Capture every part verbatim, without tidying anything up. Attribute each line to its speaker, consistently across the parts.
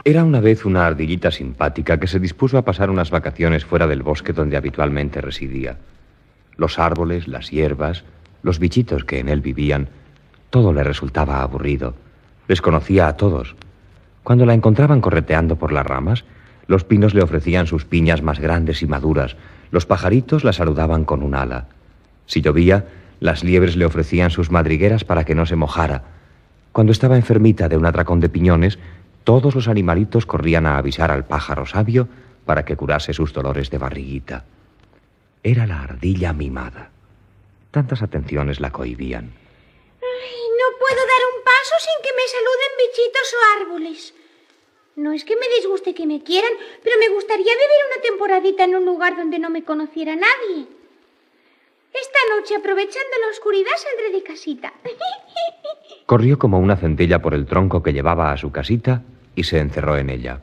Speaker 1: Era una vez una ardillita simpática que se dispuso a pasar unas vacaciones fuera del bosque donde habitualmente residía. Los árboles, las hierbas, los bichitos que en él vivían, todo le resultaba aburrido. Les conocía a todos. Cuando la encontraban correteando por las ramas, los pinos le ofrecían sus piñas más grandes y maduras, los pajaritos la saludaban con un ala. Si llovía, las liebres le ofrecían sus madrigueras para que no se mojara. Cuando estaba enfermita de un atracón de piñones, todos los animalitos corrían a avisar al pájaro sabio para que curase sus dolores de barriguita. Era la ardilla mimada. Tantas atenciones la cohibían.
Speaker 2: Ay, no puedo dar un paso sin que me saluden bichitos o árboles. No es que me disguste que me quieran, pero me gustaría vivir una temporadita en un lugar donde no me conociera nadie. Esta noche, aprovechando la oscuridad, saldré de casita.
Speaker 1: Corrió como una centella por el tronco que llevaba a su casita y se encerró en ella.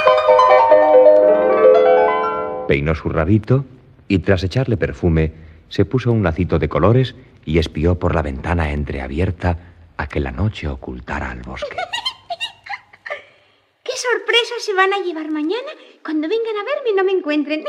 Speaker 1: Peinó su rabito y, tras echarle perfume, se puso un lacito de colores y espió por la ventana entreabierta a que la noche ocultara al bosque.
Speaker 2: ¡Qué sorpresas se van a llevar mañana cuando vengan a verme y no me encuentren!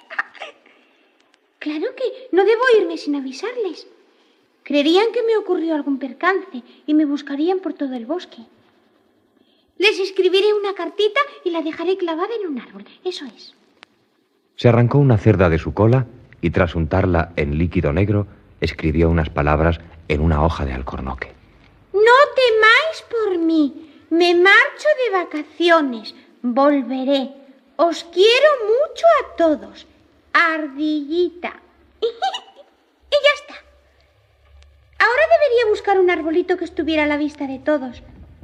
Speaker 2: Claro que no debo irme sin avisarles. Creerían que me ocurrió algún percance y me buscarían por todo el bosque. Les escribiré una cartita y la dejaré clavada en un árbol. Eso es.
Speaker 1: Se arrancó una cerda de su cola y, tras untarla en líquido negro, escribió unas palabras en una hoja de alcornoque.
Speaker 2: No temáis por mí. Me marcho de vacaciones. Volveré. Os quiero mucho a todos. Ardillita. Y ya está. Ahora debería buscar un arbolito que estuviera a la vista de todos.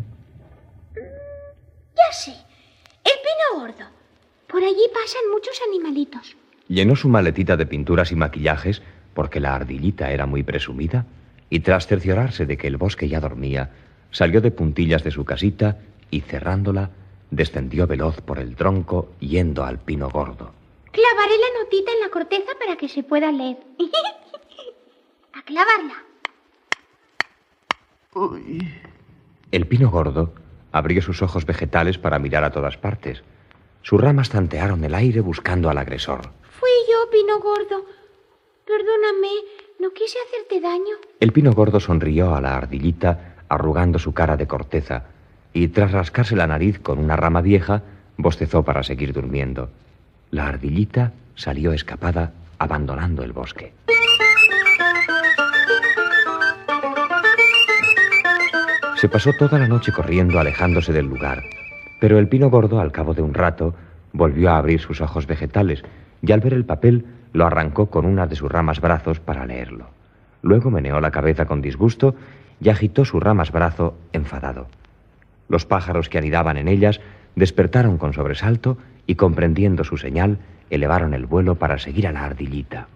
Speaker 2: Ya sé. El pino gordo. Por allí pasan muchos animalitos.
Speaker 1: Llenó su maletita de pinturas y maquillajes, porque la ardillita era muy presumida, y tras cerciorarse de que el bosque ya dormía, salió de puntillas de su casita y, cerrándola, descendió veloz por el tronco yendo al pino gordo.
Speaker 2: Clavaré la notita en la corteza para que se pueda leer. A clavarla.
Speaker 3: Uy.
Speaker 1: El pino gordo abrió sus ojos vegetales para mirar a todas partes. Sus ramas tantearon el aire buscando al agresor.
Speaker 2: Fui yo, pino gordo. Perdóname, no quise hacerte daño.
Speaker 1: El pino gordo sonrió a la ardillita, arrugando su cara de corteza, y tras rascarse la nariz con una rama vieja, bostezó para seguir durmiendo. La ardillita salió escapada, abandonando el bosque. Se pasó toda la noche corriendo, alejándose del lugar, pero el pino gordo, al cabo de un rato, volvió a abrir sus ojos vegetales y, al ver el papel, lo arrancó con una de sus ramas brazos para leerlo. Luego meneó la cabeza con disgusto y agitó sus ramas brazo, enfadado. Los pájaros que anidaban en ellas despertaron con sobresalto y, comprendiendo su señal, elevaron el vuelo para seguir a la ardillita.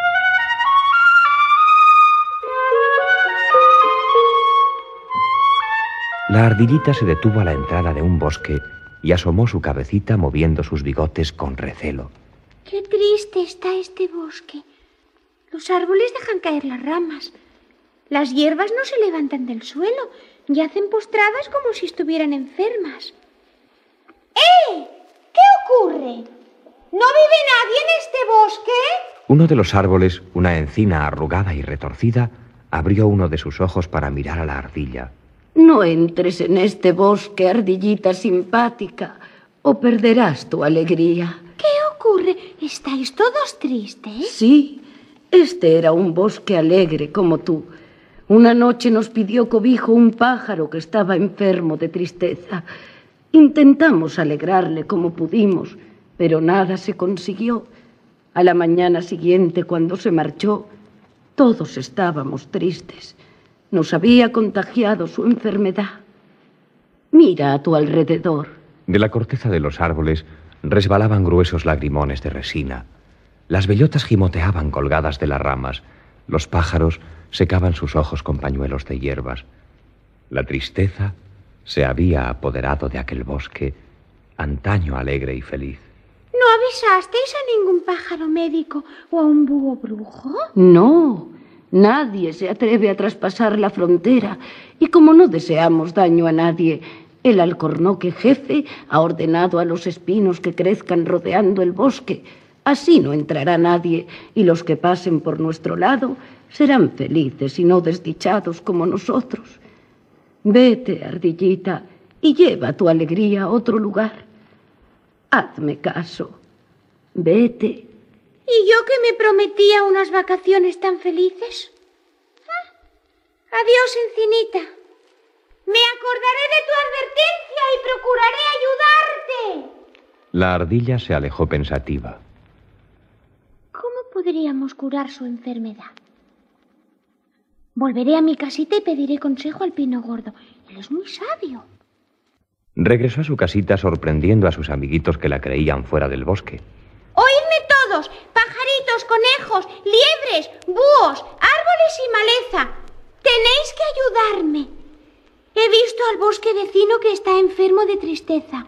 Speaker 1: La ardillita se detuvo a la entrada de un bosque y asomó su cabecita moviendo sus bigotes con recelo.
Speaker 2: Qué triste está este bosque. Los árboles dejan caer las ramas. Las hierbas no se levantan del suelo y hacen postradas como si estuvieran enfermas. ¡Eh! ¿Qué ocurre? ¿No vive nadie en este bosque?
Speaker 1: Uno de los árboles, una encina arrugada y retorcida, abrió uno de sus ojos para mirar a la ardilla.
Speaker 4: No entres en este bosque, ardillita simpática, o perderás tu alegría.
Speaker 2: ¿Qué ocurre? ¿Estáis todos tristes?
Speaker 4: Sí, este era un bosque alegre como tú. Una noche nos pidió cobijo un pájaro que estaba enfermo de tristeza. Intentamos alegrarle como pudimos, pero nada se consiguió. A la mañana siguiente, cuando se marchó, todos estábamos tristes. Nos había contagiado su enfermedad. Mira a tu alrededor.
Speaker 1: De la corteza de los árboles resbalaban gruesos lagrimones de resina. Las bellotas gimoteaban colgadas de las ramas. Los pájaros secaban sus ojos con pañuelos de hierbas. La tristeza se había apoderado de aquel bosque, antaño alegre y feliz.
Speaker 2: ¿No avisasteis a ningún pájaro médico o a un búho brujo?
Speaker 4: No, nadie se atreve a traspasar la frontera. Y como no deseamos daño a nadie, El alcornoque jefe ha ordenado a los espinos que crezcan rodeando el bosque. Así no entrará nadie, y los que pasen por nuestro lado serán felices y no desdichados como nosotros. Vete, ardillita, y lleva tu alegría a otro lugar. Hazme caso. Vete.
Speaker 2: ¿Y yo que me prometía unas vacaciones tan felices? Ah, adiós, Encinita. Me acordaré de tu advertencia y procuraré ayudarte.
Speaker 1: La ardilla se alejó pensativa.
Speaker 2: ¿Cómo podríamos curar su enfermedad? Volveré a mi casita y pediré consejo al pino gordo. Él es muy sabio.
Speaker 1: Regresó a su casita sorprendiendo a sus amiguitos que la creían fuera del bosque.
Speaker 2: ¡Oídme todos! Pajaritos, conejos, liebres, búhos, árboles y maleza. Tenéis que ayudarme. He visto al bosque vecino que está enfermo de tristeza.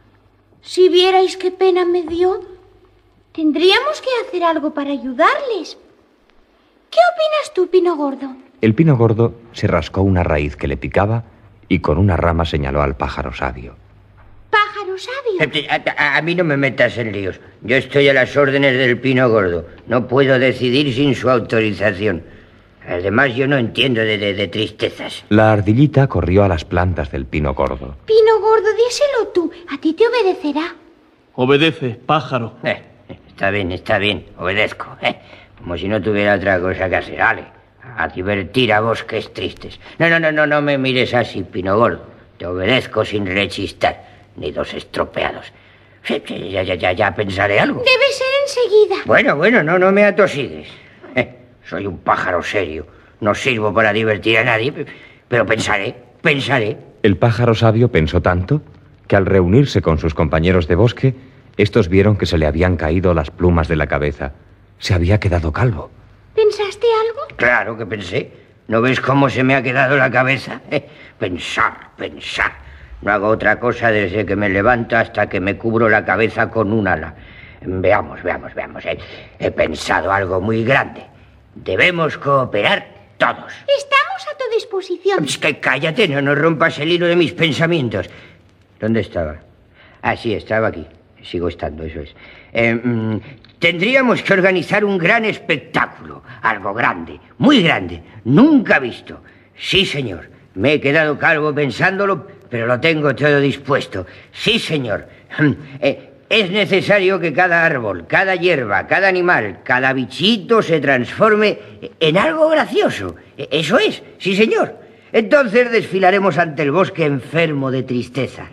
Speaker 2: Si vierais qué pena me dio, tendríamos que hacer algo para ayudarles. ¿Qué opinas tú, pino gordo?
Speaker 1: El pino gordo se rascó una raíz que le picaba y con una rama señaló al pájaro sabio.
Speaker 2: ¿Pájaro sabio?
Speaker 3: A, a, a mí no me metas en líos. Yo estoy a las órdenes del pino gordo. No puedo decidir sin su autorización. Además, yo no entiendo de, de, de tristezas.
Speaker 1: La ardillita corrió a las plantas del pino gordo.
Speaker 2: Pino gordo, díselo tú. A ti te obedecerá.
Speaker 5: Obedece, pájaro.
Speaker 3: Eh, está bien, está bien. Obedezco. Eh. Como si no tuviera otra cosa que hacer. Ale, a divertir a bosques tristes. No, no, no, no, no me mires así, pino gordo. Te obedezco sin rechistar. Ni dos estropeados. Ya, ya, ya, ya pensaré algo.
Speaker 2: Debe ser enseguida.
Speaker 3: Bueno, bueno, no, no me atosigues. Eh. Soy un pájaro serio. No sirvo para divertir a nadie, pero pensaré, pensaré.
Speaker 1: El pájaro sabio pensó tanto que al reunirse con sus compañeros de bosque, estos vieron que se le habían caído las plumas de la cabeza. Se había quedado calvo.
Speaker 2: ¿Pensaste algo?
Speaker 3: Claro que pensé. ¿No ves cómo se me ha quedado la cabeza? Eh, pensar, pensar. No hago otra cosa desde que me levanto hasta que me cubro la cabeza con un ala. Veamos, veamos, veamos. Eh. He pensado algo muy grande. Debemos cooperar todos.
Speaker 2: Estamos a tu disposición.
Speaker 3: Es que cállate, no, no rompas el hilo de mis pensamientos. ¿Dónde estaba? Ah, sí, estaba aquí. Sigo estando, eso es. Eh, mm, tendríamos que organizar un gran espectáculo. Algo grande, muy grande, nunca visto. Sí, señor. Me he quedado calvo pensándolo, pero lo tengo todo dispuesto. Sí, señor. Eh, Es necesario que cada árbol, cada hierba, cada animal, cada bichito se transforme en algo gracioso. Eso es, sí, señor. Entonces desfilaremos ante el bosque enfermo de tristeza.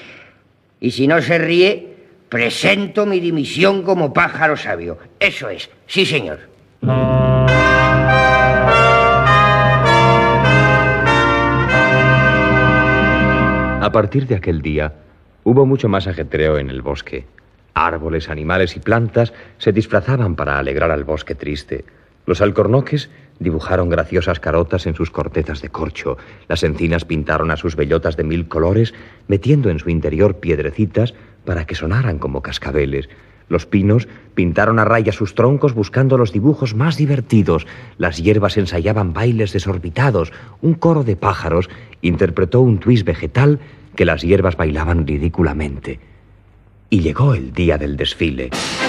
Speaker 3: Y si no se ríe, presento mi dimisión como pájaro sabio. Eso es, sí, señor.
Speaker 1: A partir de aquel día, hubo mucho más ajetreo en el bosque. Árboles, animales y plantas se disfrazaban para alegrar al bosque triste. Los alcornoques dibujaron graciosas carotas en sus cortezas de corcho. Las encinas pintaron a sus bellotas de mil colores, metiendo en su interior piedrecitas para que sonaran como cascabeles. Los pinos pintaron a raya sus troncos buscando los dibujos más divertidos. Las hierbas ensayaban bailes desorbitados. Un coro de pájaros interpretó un twist vegetal que las hierbas bailaban ridículamente. Y llegó el día del desfile.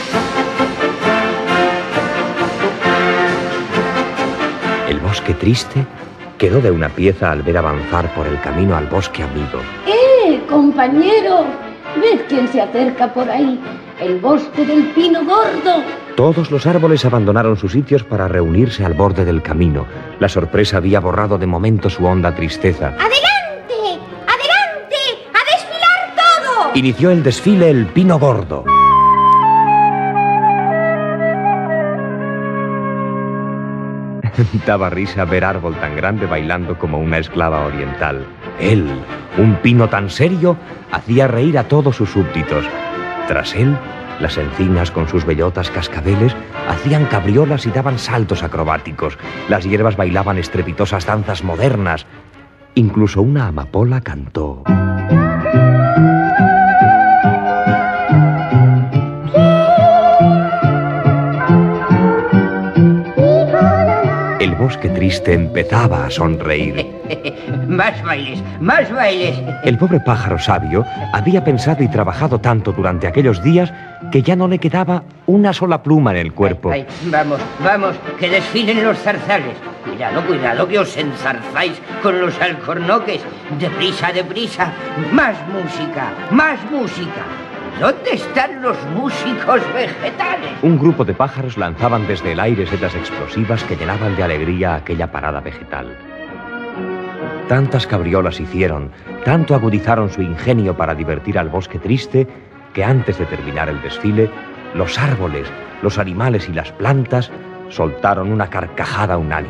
Speaker 1: El bosque triste quedó de una pieza al ver avanzar por el camino al bosque amigo.
Speaker 4: ¡Eh, compañeros! Ved quién se acerca por ahí. El bosque del pino gordo.
Speaker 1: Todos los árboles abandonaron sus sitios para reunirse al borde del camino. La sorpresa había borrado de momento su honda tristeza.
Speaker 2: ¡Adelante!
Speaker 1: Inició el desfile el pino gordo. Daba risa ver árbol tan grande bailando como una esclava oriental. Él, un pino tan serio, hacía reír a todos sus súbditos. Tras él, las encinas con sus bellotas cascabeles hacían cabriolas y daban saltos acrobáticos. Las hierbas bailaban estrepitosas danzas modernas. Incluso una amapola cantó. El bosque triste empezaba a sonreír.
Speaker 3: Más bailes, más bailes.
Speaker 1: El pobre pájaro sabio había pensado y trabajado tanto durante aquellos días que ya no le quedaba una sola pluma en el cuerpo.
Speaker 3: Ay, ay, vamos, vamos, que desfilen los zarzales. Cuidado, cuidado, que os enzarzáis con los alcornoques. Deprisa, deprisa. Más música, más música. ¿Dónde están los músicos vegetales?
Speaker 1: Un grupo de pájaros lanzaban desde el aire setas explosivas que llenaban de alegría aquella parada vegetal. Tantas cabriolas hicieron, tanto agudizaron su ingenio para divertir al bosque triste, que antes de terminar el desfile, los árboles, los animales y las plantas soltaron una carcajada unánime.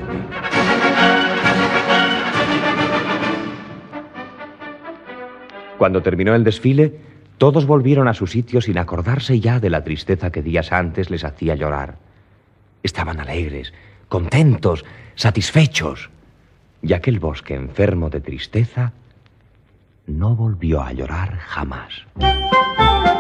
Speaker 1: Cuando terminó el desfile, todos volvieron a su sitio sin acordarse ya de la tristeza que días antes les hacía llorar. Estaban alegres, contentos, satisfechos. Y aquel bosque enfermo de tristeza no volvió a llorar jamás.